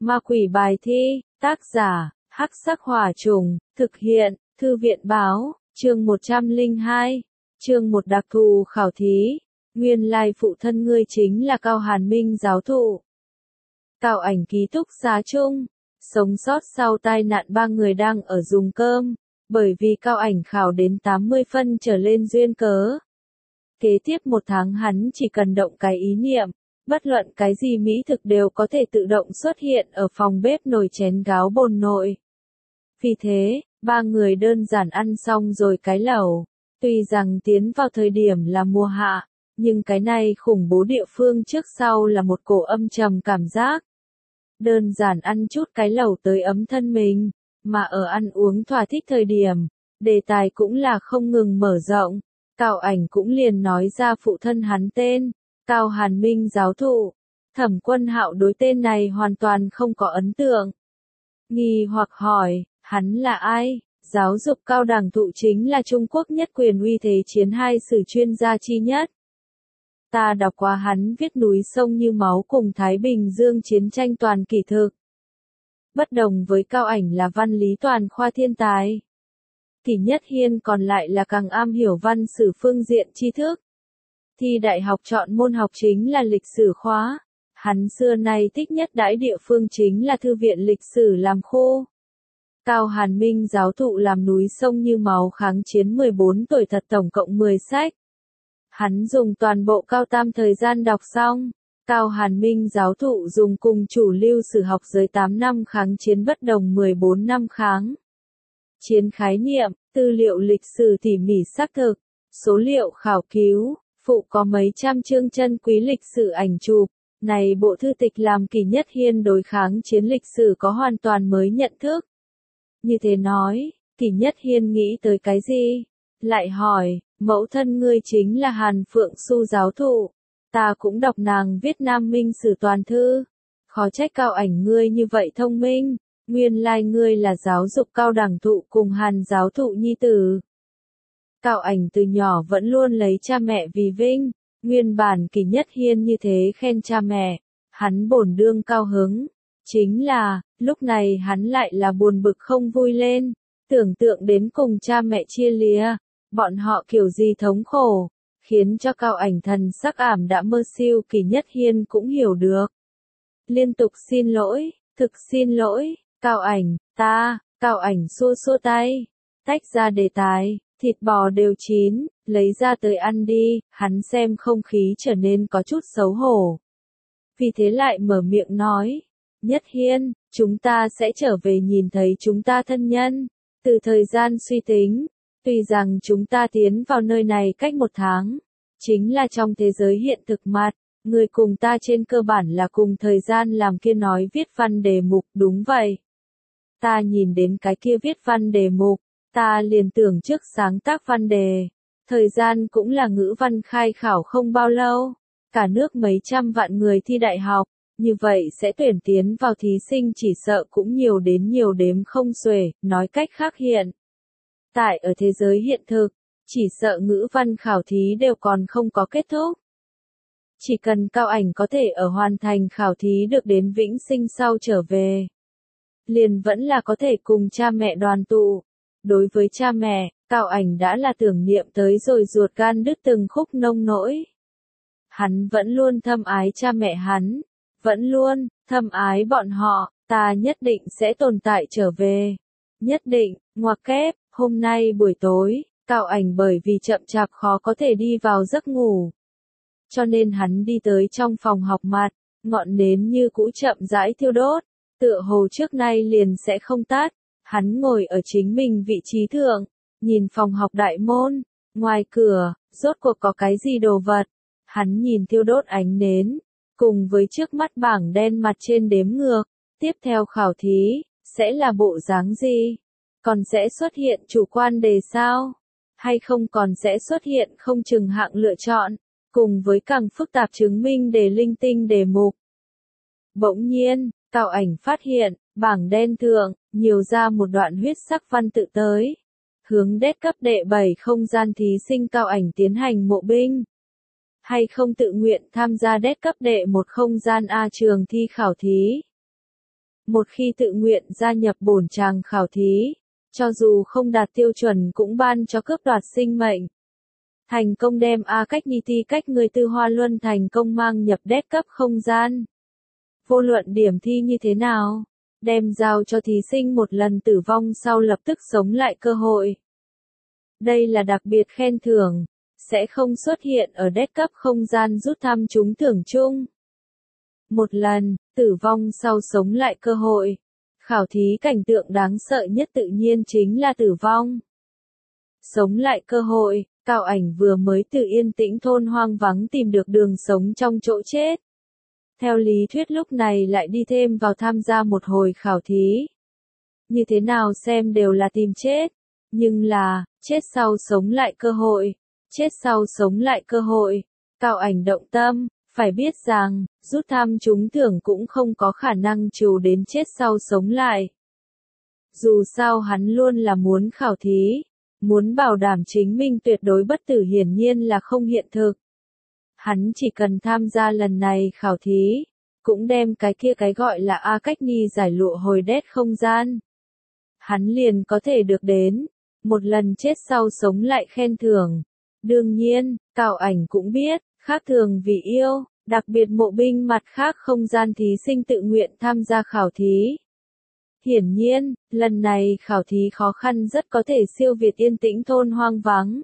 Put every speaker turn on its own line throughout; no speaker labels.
Ma quỷ bài thi, tác giả, Hắc Sắc Hỏa Trùng, thực hiện, Thư viện báo, chương 102, chương 1 đặc thù khảo thí, nguyên lai phụ thân ngươi chính là Cao Hàn Minh giáo thụ. Cao Ảnh ký túc xá chung, sống sót sau tai nạn 3 người đang ở dùng cơm, bởi vì Cao Ảnh khảo đến 80 phân trở lên duyên cớ. Kế tiếp 1 tháng hắn chỉ cần động cái ý niệm, bất luận cái gì mỹ thực đều có thể tự động xuất hiện ở phòng bếp nồi chén gáo bồn nội. Vì thế, 3 người đơn giản ăn xong rồi cái lẩu, tuy rằng tiến vào thời điểm là mùa hạ, nhưng cái này khủng bố địa phương trước sau là một cổ âm trầm cảm giác. Đơn giản ăn chút cái lẩu tới ấm thân mình, mà ở ăn uống thỏa thích thời điểm, đề tài cũng là không ngừng mở rộng. Cao Ảnh cũng liền nói ra phụ thân hắn tên, Cao Hàn Minh giáo thụ. Thẩm Quân Hạo đối tên này hoàn toàn không có ấn tượng. Nghi hoặc hỏi, hắn là ai? Giáo dục cao đẳng thụ chính là Trung Quốc nhất quyền uy thế chiến hai sử chuyên gia chi nhất. Ta đọc qua hắn viết núi sông như máu cùng Thái Bình Dương chiến tranh toàn kỷ thực. Bất đồng với Cao Ảnh là văn lý toàn khoa thiên tài. Kỷ Nhất Hiên còn lại là càng am hiểu văn sử phương diện tri thức. Thi đại học chọn môn học chính là lịch sử khóa. Hắn xưa nay thích nhất đãi địa phương chính là thư viện lịch sử làm khu. Cao Hàn Minh giáo thụ làm núi sông như máu kháng chiến 14 tuổi thật tổng cộng 10 sách. Hắn dùng toàn bộ cao tam thời gian đọc xong. Cao Hàn Minh giáo thụ dùng cùng chủ lưu sử học giới 8 năm kháng chiến bất đồng 14 năm kháng chiến khái niệm, tư liệu lịch sử tỉ mỉ xác thực, số liệu khảo cứu, phụ có mấy trăm chương chân quý lịch sử ảnh chụp. Này bộ thư tịch làm Kỷ Nhất Hiên đối kháng chiến lịch sử có hoàn toàn mới nhận thức. Như thế nói, Kỷ Nhất Hiên nghĩ tới cái gì? Lại hỏi, mẫu thân ngươi chính là Hàn Phượng Xu giáo thụ. Ta cũng đọc nàng viết Nam Minh sử toàn thư. Khó trách Cao Ảnh ngươi như vậy thông minh. Nguyên lai ngươi là giáo dục cao đẳng thụ cùng Hàn giáo thụ nhi tử. Cao Ảnh từ nhỏ vẫn luôn lấy cha mẹ vì vinh. Nguyên bản Kỷ Nhất Hiên như thế khen cha mẹ. Hắn bổn đương cao hứng. Chính là, lúc này hắn lại là buồn bực không vui lên. Tưởng tượng đến cùng cha mẹ chia lìa. Bọn họ kiểu gì thống khổ. Khiến cho Cao Ảnh thần sắc ảm đạm mơ siêu. Kỷ Nhất Hiên cũng hiểu được. Liên tục xin lỗi, thực xin lỗi. Cao Ảnh, Cao Ảnh xua xua tay, tách ra đề tài, thịt bò đều chín, lấy ra tới ăn đi, hắn xem không khí trở nên có chút xấu hổ. Vì thế lại mở miệng nói, Nhất Hiên, chúng ta sẽ trở về nhìn thấy chúng ta thân nhân, từ thời gian suy tính, tuy rằng chúng ta tiến vào nơi này cách 1 tháng, chính là trong thế giới hiện thực mặt. Người cùng ta trên cơ bản là cùng thời gian làm kia nói viết văn đề mục, đúng vậy. Ta nhìn đến cái kia viết văn đề mục, ta liền tưởng trước sáng tác văn đề. Thời gian cũng là ngữ văn khai khảo không bao lâu. Cả nước mấy trăm vạn người thi đại học, như vậy sẽ tuyển tiến vào thí sinh chỉ sợ cũng nhiều đến nhiều đếm không xuể, nói cách khác hiện. Tại ở thế giới hiện thực, chỉ sợ ngữ văn khảo thí đều còn không có kết thúc. Chỉ cần Cao Ảnh có thể ở hoàn thành khảo thí được đến vĩnh sinh sau trở về. Liền vẫn là có thể cùng cha mẹ đoàn tụ. Đối với cha mẹ, Cao Ảnh đã là tưởng niệm tới rồi ruột gan đứt từng khúc nông nỗi. Hắn vẫn luôn thâm ái cha mẹ hắn. Vẫn luôn, thâm ái bọn họ, ta nhất định sẽ tồn tại trở về. Nhất định, ngoặc kép, hôm nay buổi tối, Cao Ảnh bởi vì chậm chạp khó có thể đi vào giấc ngủ. Cho nên hắn đi tới trong phòng học mặt, ngọn nến như cũ chậm rãi thiêu đốt, tựa hồ trước nay liền sẽ không tắt. Hắn ngồi ở chính mình vị trí thượng, nhìn phòng học đại môn, ngoài cửa, rốt cuộc có cái gì đồ vật. Hắn nhìn thiêu đốt ánh nến, cùng với trước mắt bảng đen mặt trên đếm ngược, tiếp theo khảo thí, sẽ là bộ dáng gì? Còn sẽ xuất hiện chủ quan đề sao? Hay không còn sẽ xuất hiện không chừng hạng lựa chọn? Cùng với càng phức tạp chứng minh đề linh tinh đề mục. Bỗng nhiên, Cao Ảnh phát hiện, bảng đen thượng, nhiều ra một đoạn huyết sắc văn tự tới. Hướng đét cấp đệ 7 không gian thí sinh Cao Ảnh tiến hành mộ binh. Hay không tự nguyện tham gia đét cấp đệ 1 không gian A trường thi khảo thí. một khi tự nguyện gia nhập bổn tràng khảo thí, cho dù không đạt tiêu chuẩn cũng ban cho cướp đoạt sinh mệnh. Thành công đem A Cách Nhi Ti Cách người Tư Hoa Luân thành công mang nhập đét cấp không gian. Vô luận điểm thi như thế nào, đem giao cho thí sinh một lần tử vong sau lập tức sống lại cơ hội. Đây là đặc biệt khen thưởng, sẽ không xuất hiện ở đét cấp không gian rút thăm trúng thưởng chung. Một lần, tử vong sau sống lại cơ hội. Khảo thí cảnh tượng đáng sợ nhất tự nhiên chính là tử vong. Sống lại cơ hội, Cao Ảnh vừa mới từ yên tĩnh thôn hoang vắng tìm được đường sống trong chỗ chết. Theo lý thuyết lúc này lại đi thêm vào tham gia một hồi khảo thí. Như thế nào xem đều là tìm chết. Nhưng là, chết sau sống lại cơ hội. Chết sau sống lại cơ hội. Cao Ảnh động tâm, phải biết rằng, rút thăm trúng thưởng cũng không có khả năng trù đến chết sau sống lại. Dù sao hắn luôn là muốn khảo thí. Muốn bảo đảm chính mình tuyệt đối bất tử hiển nhiên là không hiện thực. Hắn chỉ cần tham gia lần này khảo thí, cũng đem cái kia cái gọi là A Cách Nhi giải lụa hồi đét không gian. Hắn liền có thể được đến, một lần chết sau sống lại khen thưởng. Đương nhiên, Cao Ảnh cũng biết, khác thường vì yêu, đặc biệt mộ binh mặt khác không gian thí sinh tự nguyện tham gia khảo thí. Hiển nhiên, lần này khảo thí khó khăn rất có thể siêu việt yên tĩnh thôn hoang vắng.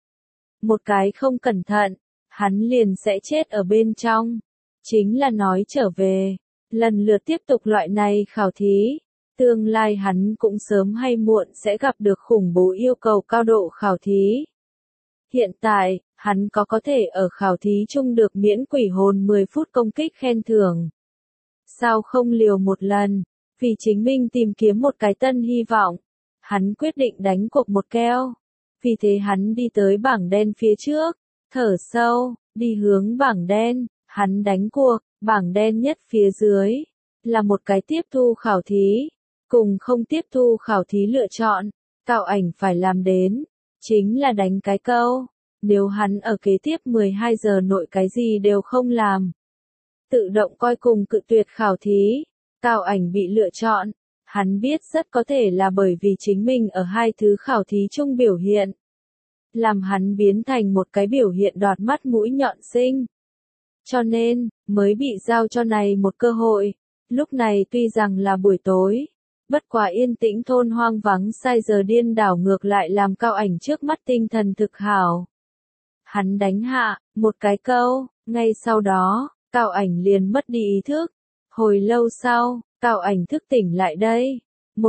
Một cái không cẩn thận, hắn liền sẽ chết ở bên trong. Chính là nói trở về, lần lượt tiếp tục loại này khảo thí, tương lai hắn cũng sớm hay muộn sẽ gặp được khủng bố yêu cầu cao độ khảo thí. Hiện tại, hắn có thể ở khảo thí chung được miễn quỷ hồn 10 phút công kích khen thưởng. Sao không liều một lần? Vì chính mình tìm kiếm một cái tân hy vọng, hắn quyết định đánh cuộc một keo. Vì thế hắn đi tới bảng đen phía trước, thở sâu, đi hướng bảng đen, hắn đánh cuộc, bảng đen nhất phía dưới, là một cái tiếp thu khảo thí, cùng không tiếp thu khảo thí lựa chọn, Cao Ảnh phải làm đến, chính là đánh cái câu, nếu hắn ở kế tiếp 12 giờ nội cái gì đều không làm. Tự động coi cùng cự tuyệt khảo thí. Cao Ảnh bị lựa chọn, hắn biết rất có thể là bởi vì chính mình ở hai thứ khảo thí chung biểu hiện. Làm hắn biến thành một cái biểu hiện đoạt mắt mũi nhọn xinh. Cho nên, mới bị giao cho này một cơ hội. Lúc này tuy rằng là buổi tối, bất quá yên tĩnh thôn hoang vắng sai giờ điên đảo ngược lại làm Cao Ảnh trước mắt tinh thần thực hảo. Hắn đánh hạ, một cái câu, ngay sau đó, Cao Ảnh liền mất đi ý thức. Hồi lâu sau, Cao Ảnh thức tỉnh lại đây.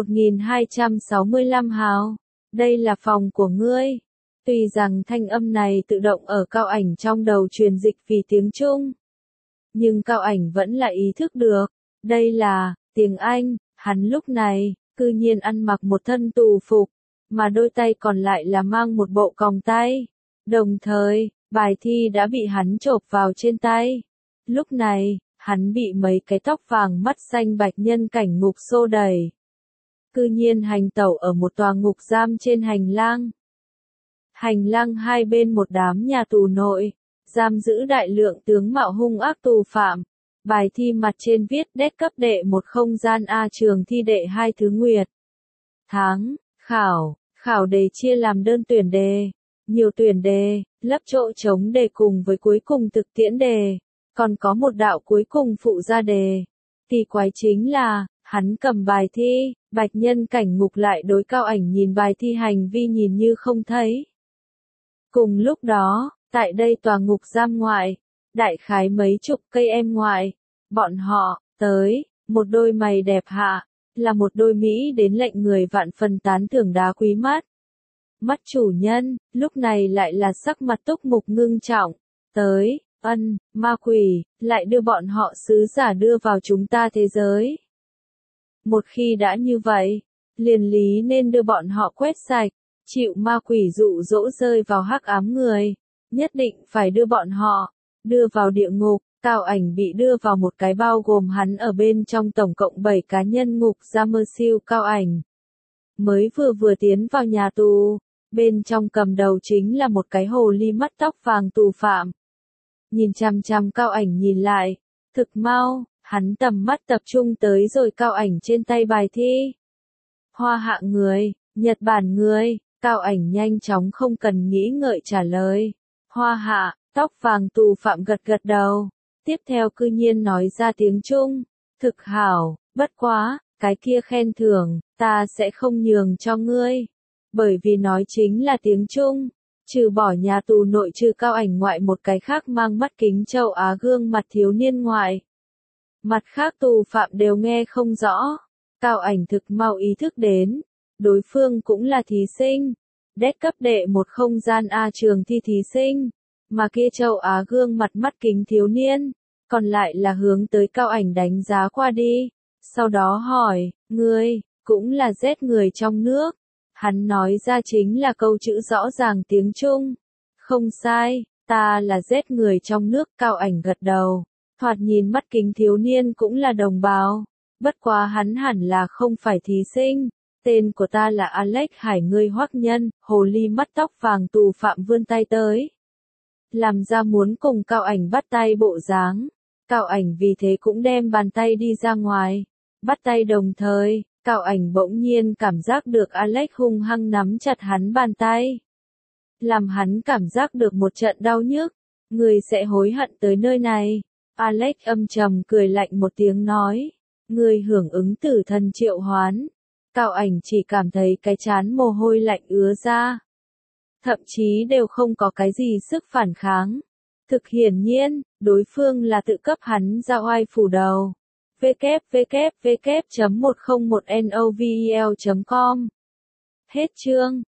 1265 hào. Đây là phòng của ngươi. Tuy rằng thanh âm này tự động ở Cao Ảnh trong đầu truyền dịch vì tiếng Trung. Nhưng Cao Ảnh vẫn là ý thức được. Đây là tiếng Anh. Hắn lúc này, cư nhiên ăn mặc một thân tù phục. Mà đôi tay còn lại là mang một bộ còng tay. Đồng thời, bài thi đã bị hắn chộp vào trên tay. Lúc này, hắn bị mấy cái tóc vàng mắt xanh bạch nhân cảnh ngục xô đẩy. Cư nhiên hành tẩu ở một tòa ngục giam trên hành lang. Hành lang hai bên một đám nhà tù nội, giam giữ đại lượng tướng mạo hung ác tù phạm. Bài thi mặt trên viết đét cấp đệ một không gian A trường thi đệ 2 thứ nguyệt. Tháng, khảo đề chia làm đơn tuyển đề, nhiều tuyển đề, lấp chỗ trống đề cùng với cuối cùng thực tiễn đề. Còn có một đạo cuối cùng phụ ra đề. Kỳ quái chính là, hắn cầm bài thi, bạch nhân cảnh ngục lại đối Cao Ảnh nhìn bài thi hành vi nhìn như không thấy. Cùng lúc đó, tại đây tòa ngục giam ngoại, đại khái mấy chục cây em ngoại, bọn họ, tới, một đôi mày đẹp hạ, là một đôi Mỹ đến lệnh người vạn phần tán thưởng đá quý mắt. Mắt chủ nhân, lúc này lại là sắc mặt túc mục ngưng trọng, tới. Ma quỷ, lại đưa bọn họ sứ giả đưa vào chúng ta thế giới. Một khi đã như vậy, liền lý nên đưa bọn họ quét sạch, chịu ma quỷ dụ dỗ rơi vào hắc ám người, nhất định phải đưa bọn họ, đưa vào địa ngục. Cao Ảnh bị đưa vào một cái bao gồm hắn ở bên trong tổng cộng 7 cá nhân ngục giam mơ siêu. Cao Ảnh mới vừa tiến vào nhà tù, bên trong cầm đầu chính là một cái hồ ly mắt tóc vàng tù phạm. Nhìn chằm chằm Cao Ảnh nhìn lại, thực mau, Hắn tầm mắt tập trung tới rồi Cao Ảnh trên tay bài thi. Hoa Hạ người, Nhật Bản người, Cao Ảnh nhanh chóng không cần nghĩ ngợi trả lời. Hoa Hạ, tóc vàng tù phạm gật gật đầu. Tiếp theo cư nhiên nói ra tiếng Trung. Thực hảo, bất quá, cái kia khen thưởng, ta sẽ không nhường cho ngươi. Bởi vì nói chính là tiếng Trung. Trừ bỏ nhà tù nội trừ Cao Ảnh ngoại một cái khác mang mắt kính châu Á gương mặt thiếu niên ngoại. Mặt khác tù phạm đều nghe không rõ. Cao Ảnh thực mau ý thức đến. Đối phương cũng là thí sinh. Đét cấp đệ một không gian A trường thi thí sinh. Mà kia châu Á gương mặt mắt kính thiếu niên. Còn lại là hướng tới Cao Ảnh đánh giá qua đi. Sau đó hỏi, ngươi, cũng là Z người trong nước. Hắn nói ra chính là câu chữ rõ ràng tiếng Trung. Không sai, ta là Z người trong nước. Cao Ảnh gật đầu. Thoạt nhìn mắt kính thiếu niên cũng là đồng bào. Bất quá hắn hẳn là không phải thí sinh. Tên của ta là Alex Hải ngươi Hoắc Nhân. Hồ ly mắt tóc vàng tù phạm vươn tay tới. Làm ra muốn cùng Cao Ảnh bắt tay bộ dáng. Cao Ảnh vì thế cũng đem bàn tay đi ra ngoài. Bắt tay đồng thời, Cao Ảnh bỗng nhiên cảm giác được Alex hung hăng nắm chặt hắn bàn tay. Làm hắn cảm giác được một trận đau nhức. Người sẽ hối hận tới nơi này. Alex âm trầm cười lạnh một tiếng nói. Người hưởng ứng tử thần triệu hoán. Cao Ảnh chỉ cảm thấy cái trán mồ hôi lạnh ứa ra. Thậm chí đều không có cái gì sức phản kháng. Thực hiển nhiên, đối phương là tự cấp hắn ra oai phủ đầu. www.101novel.com Hết chương.